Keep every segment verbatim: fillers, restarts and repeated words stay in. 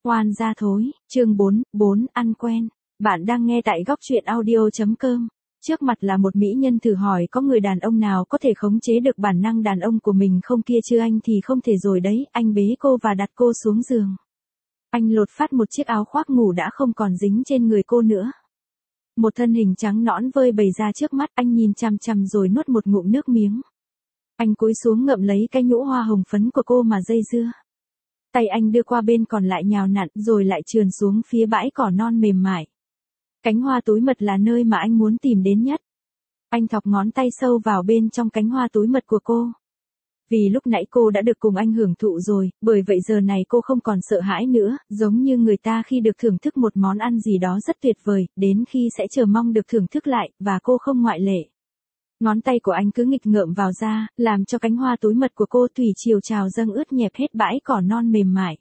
Oan gia thối, chương bốn, bốn, ăn quen. Bạn đang nghe tại góc truyện audio.com. Trước mặt là một mỹ nhân thử hỏi có người đàn ông nào có thể khống chế được bản năng đàn ông của mình không kia chứ anh thì không thể rồi đấy, anh bế cô và đặt cô xuống giường. Anh lột phát một chiếc áo khoác ngủ đã không còn dính trên người cô nữa. Một thân hình trắng nõn vơi bày ra trước mắt, anh nhìn chằm chằm rồi nuốt một ngụm nước miếng. Anh cúi xuống ngậm lấy cái nhũ hoa hồng phấn của cô mà dây dưa. Tay anh đưa qua bên còn lại nhào nặn rồi lại trườn xuống phía bãi cỏ non mềm mại. Cánh hoa túi mật là nơi mà anh muốn tìm đến nhất. Anh thọc ngón tay sâu vào bên trong cánh hoa túi mật của cô. Vì lúc nãy cô đã được cùng anh hưởng thụ rồi, bởi vậy giờ này cô không còn sợ hãi nữa, giống như người ta khi được thưởng thức một món ăn gì đó rất tuyệt vời, đến khi sẽ chờ mong được thưởng thức lại, và cô không ngoại lệ. Ngón tay của anh cứ nghịch ngợm vào da, làm cho cánh hoa túi mật của cô thủy triều trào dâng ướt nhẹp hết bãi cỏ non mềm mại.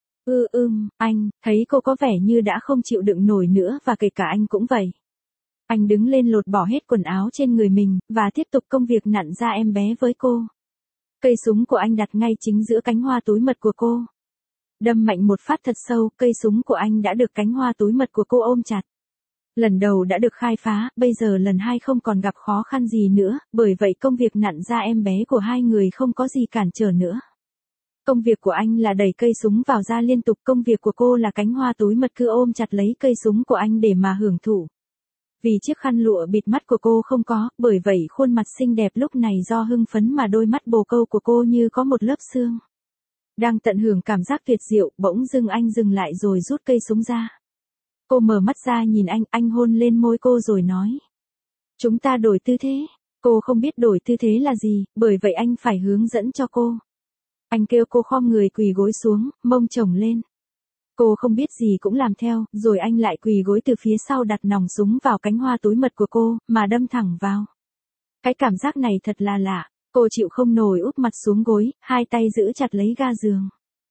Ư ưm, anh, thấy cô có vẻ như đã không chịu đựng nổi nữa và kể cả anh cũng vậy. Anh đứng lên lột bỏ hết quần áo trên người mình, và tiếp tục công việc nặn ra em bé với cô. Cây súng của anh đặt ngay chính giữa cánh hoa túi mật của cô. Đâm mạnh một phát thật sâu, cây súng của anh đã được cánh hoa túi mật của cô ôm chặt. Lần đầu đã được khai phá, bây giờ lần hai không còn gặp khó khăn gì nữa, bởi vậy công việc nặn ra em bé của hai người không có gì cản trở nữa. Công việc của anh là đẩy cây súng vào da liên tục, công việc của cô là cánh hoa túi mật cứ ôm chặt lấy cây súng của anh để mà hưởng thụ. Vì chiếc khăn lụa bịt mắt của cô không có, bởi vậy khuôn mặt xinh đẹp lúc này do hưng phấn mà đôi mắt bồ câu của cô như có một lớp sương. Đang tận hưởng cảm giác tuyệt diệu, bỗng dưng anh dừng lại rồi rút cây súng ra. Cô mở mắt ra nhìn anh, anh hôn lên môi cô rồi nói. Chúng ta đổi tư thế. Cô không biết đổi tư thế là gì, bởi vậy anh phải hướng dẫn cho cô. Anh kêu cô khom người quỳ gối xuống, mông chồng lên. Cô không biết gì cũng làm theo, rồi anh lại quỳ gối từ phía sau đặt nòng súng vào cánh hoa túi mật của cô, mà đâm thẳng vào. Cái cảm giác này thật là lạ, cô chịu không nổi úp mặt xuống gối, hai tay giữ chặt lấy ga giường.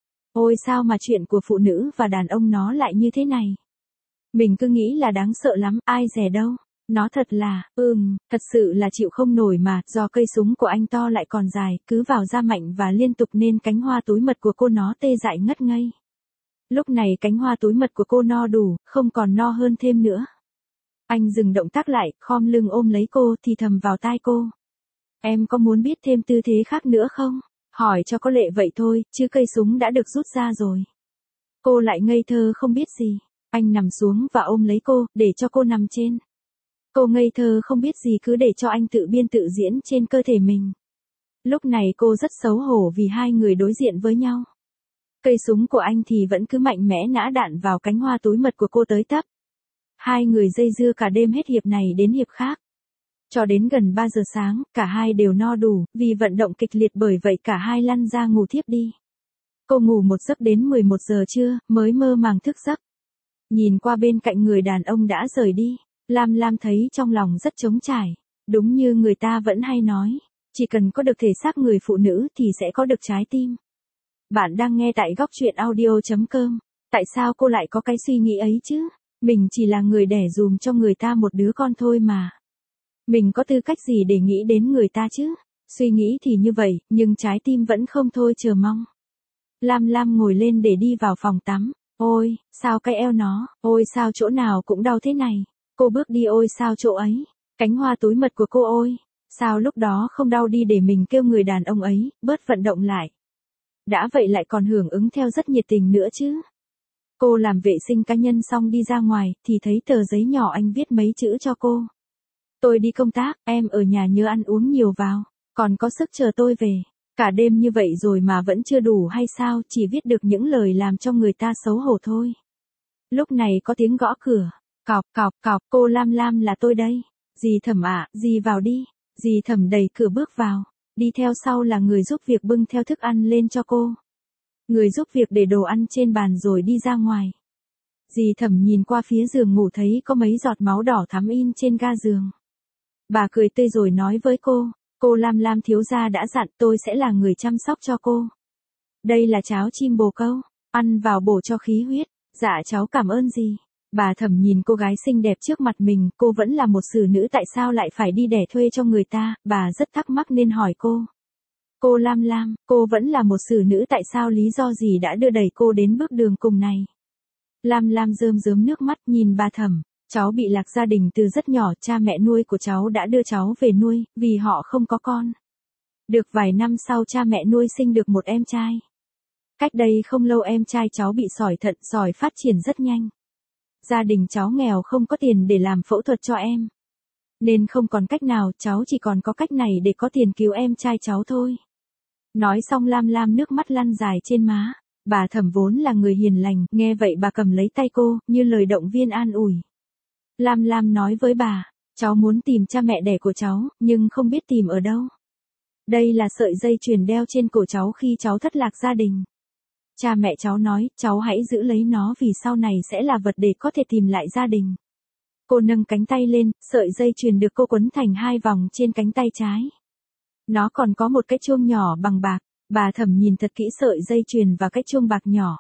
Ôi sao mà chuyện của phụ nữ và đàn ông nó lại như thế này? Mình cứ nghĩ là đáng sợ lắm, ai dè đâu. Nó thật là, ừm, thật sự là chịu không nổi mà, do cây súng của anh to lại còn dài, cứ vào da mạnh và liên tục nên cánh hoa túi mật của cô nó tê dại ngất ngây. Lúc này cánh hoa túi mật của cô no đủ, không còn no hơn thêm nữa. Anh dừng động tác lại, khom lưng ôm lấy cô thì thầm vào tai cô. Em có muốn biết thêm tư thế khác nữa không? Hỏi cho có lệ vậy thôi, chứ cây súng đã được rút ra rồi. Cô lại ngây thơ không biết gì. Anh nằm xuống và ôm lấy cô, để cho cô nằm trên. Cô ngây thơ không biết gì cứ để cho anh tự biên tự diễn trên cơ thể mình. Lúc này cô rất xấu hổ vì hai người đối diện với nhau. Cây súng của anh thì vẫn cứ mạnh mẽ nã đạn vào cánh hoa túi mật của cô tới tấp. Hai người dây dưa cả đêm hết hiệp này đến hiệp khác. Cho đến gần ba giờ sáng, cả hai đều no đủ, vì vận động kịch liệt bởi vậy cả hai lăn ra ngủ thiếp đi. Cô ngủ một giấc đến mười một giờ trưa, mới mơ màng thức giấc. Nhìn qua bên cạnh người đàn ông đã rời đi, Lam Lam thấy trong lòng rất trống trải. Đúng như người ta vẫn hay nói, chỉ cần có được thể xác người phụ nữ thì sẽ có được trái tim. Bạn đang nghe tại góc truyện audio.com. Tại sao cô lại có cái suy nghĩ ấy chứ? Mình chỉ là người đẻ dùm cho người ta một đứa con thôi mà. Mình có tư cách gì để nghĩ đến người ta chứ? Suy nghĩ thì như vậy, nhưng trái tim vẫn không thôi chờ mong. Lam Lam ngồi lên để đi vào phòng tắm. Ôi, sao cái eo nó, ôi sao chỗ nào cũng đau thế này. Cô bước đi ôi sao chỗ ấy, cánh hoa túi mật của cô ôi, sao lúc đó không đau đi để mình kêu người đàn ông ấy, bớt vận động lại. Đã vậy lại còn hưởng ứng theo rất nhiệt tình nữa chứ. Cô làm vệ sinh cá nhân xong đi ra ngoài, thì thấy tờ giấy nhỏ anh viết mấy chữ cho cô. Tôi đi công tác, em ở nhà nhớ ăn uống nhiều vào, còn có sức chờ tôi về. Cả đêm như vậy rồi mà vẫn chưa đủ hay sao, chỉ viết được những lời làm cho người ta xấu hổ thôi. Lúc này có tiếng gõ cửa, cọc cọc cọc, cô Lam Lam là tôi đây. Dì Thẩm ạ, dì vào đi. Dì Thẩm đẩy cửa bước vào, đi theo sau là người giúp việc bưng theo thức ăn lên cho cô. Người giúp việc để đồ ăn trên bàn rồi đi ra ngoài. Dì Thẩm nhìn qua phía giường ngủ thấy có mấy giọt máu đỏ thắm in trên ga giường. Bà cười tươi rồi nói với cô. Cô Lam Lam thiếu gia đã dặn tôi sẽ là người chăm sóc cho cô. Đây là cháo chim bồ câu, ăn vào bổ cho khí huyết. Dạ cháu cảm ơn dì. Bà Thẩm nhìn cô gái xinh đẹp trước mặt mình, cô vẫn là một xử nữ tại sao lại phải đi đẻ thuê cho người ta, bà rất thắc mắc nên hỏi cô. Cô Lam Lam, cô vẫn là một xử nữ tại sao lý do gì đã đưa đẩy cô đến bước đường cùng này? Lam Lam rơm rớm nước mắt nhìn bà Thẩm. Cháu bị lạc gia đình từ rất nhỏ, cha mẹ nuôi của cháu đã đưa cháu về nuôi, vì họ không có con. Được vài năm sau cha mẹ nuôi sinh được một em trai. Cách đây không lâu em trai cháu bị sỏi thận, sỏi phát triển rất nhanh. Gia đình cháu nghèo không có tiền để làm phẫu thuật cho em. Nên không còn cách nào, cháu chỉ còn có cách này để có tiền cứu em trai cháu thôi. Nói xong Lam Lam nước mắt lăn dài trên má. Bà Thẩm vốn là người hiền lành, nghe vậy bà cầm lấy tay cô, như lời động viên an ủi. Lam Lam nói với bà, cháu muốn tìm cha mẹ đẻ của cháu, nhưng không biết tìm ở đâu. Đây là sợi dây chuyền đeo trên cổ cháu khi cháu thất lạc gia đình. Cha mẹ cháu nói, cháu hãy giữ lấy nó vì sau này sẽ là vật để có thể tìm lại gia đình. Cô nâng cánh tay lên, sợi dây chuyền được cô quấn thành hai vòng trên cánh tay trái. Nó còn có một cái chuông nhỏ bằng bạc. Bà Thẩm nhìn thật kỹ sợi dây chuyền và cái chuông bạc nhỏ.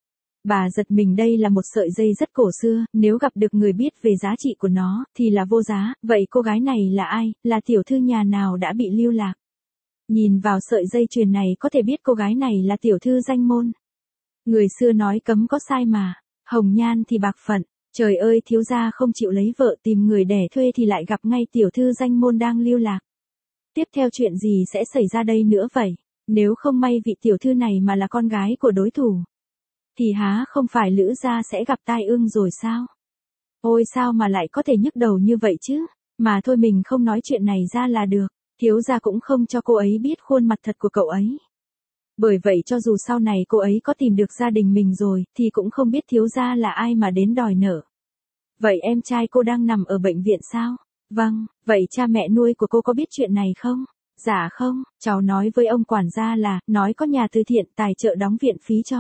Bà giật mình, đây là một sợi dây rất cổ xưa, nếu gặp được người biết về giá trị của nó, thì là vô giá. Vậy cô gái này là ai, là tiểu thư nhà nào đã bị lưu lạc? Nhìn vào sợi dây chuyền này có thể biết cô gái này là tiểu thư danh môn. Người xưa nói cấm có sai mà, hồng nhan thì bạc phận. Trời ơi, thiếu gia không chịu lấy vợ tìm người đẻ thuê thì lại gặp ngay tiểu thư danh môn đang lưu lạc. Tiếp theo chuyện gì sẽ xảy ra đây nữa vậy? Nếu không may vị tiểu thư này mà là con gái của đối thủ, thì há không phải Lữ gia sẽ gặp tai ương rồi sao? Ôi sao mà lại có thể nhức đầu như vậy chứ? Mà thôi mình không nói chuyện này ra là được. Thiếu gia cũng không cho cô ấy biết khuôn mặt thật của cậu ấy. Bởi vậy cho dù sau này cô ấy có tìm được gia đình mình rồi, thì cũng không biết thiếu gia là ai mà đến đòi nợ. Vậy em trai cô đang nằm ở bệnh viện sao? Vâng, vậy cha mẹ nuôi của cô có biết chuyện này không? Dạ không, cháu nói với ông quản gia là, nói có nhà từ thiện tài trợ đóng viện phí cho.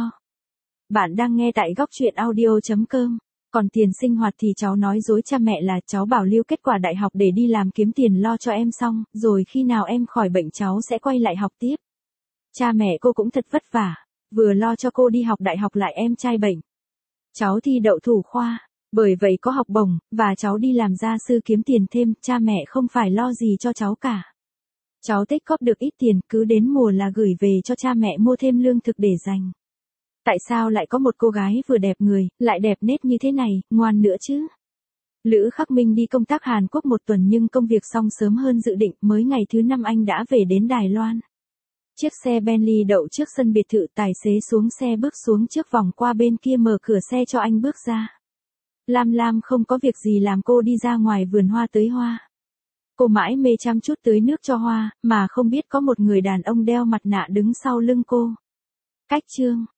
Bạn đang nghe tại góc truyện audio chấm com. Còn tiền sinh hoạt thì cháu nói dối cha mẹ là cháu bảo lưu kết quả đại học để đi làm kiếm tiền lo cho em xong, rồi khi nào em khỏi bệnh cháu sẽ quay lại học tiếp. Cha mẹ cô cũng thật vất vả, vừa lo cho cô đi học đại học lại em trai bệnh. Cháu thi đậu thủ khoa, bởi vậy có học bổng, và cháu đi làm gia sư kiếm tiền thêm, cha mẹ không phải lo gì cho cháu cả. Cháu tích góp được ít tiền, cứ đến mùa là gửi về cho cha mẹ mua thêm lương thực để dành. Tại sao lại có một cô gái vừa đẹp người, lại đẹp nết như thế này, ngoan nữa chứ? Lữ Khắc Minh đi công tác Hàn Quốc một tuần nhưng công việc xong sớm hơn dự định, mới ngày thứ năm anh đã về đến Đài Loan. Chiếc xe Bentley đậu trước sân biệt thự, tài xế xuống xe bước xuống trước vòng qua bên kia mở cửa xe cho anh bước ra. Lam Lam không có việc gì làm cô đi ra ngoài vườn hoa tưới hoa. Cô mãi mê chăm chút tưới nước cho hoa, mà không biết có một người đàn ông đeo mặt nạ đứng sau lưng cô. Cách chương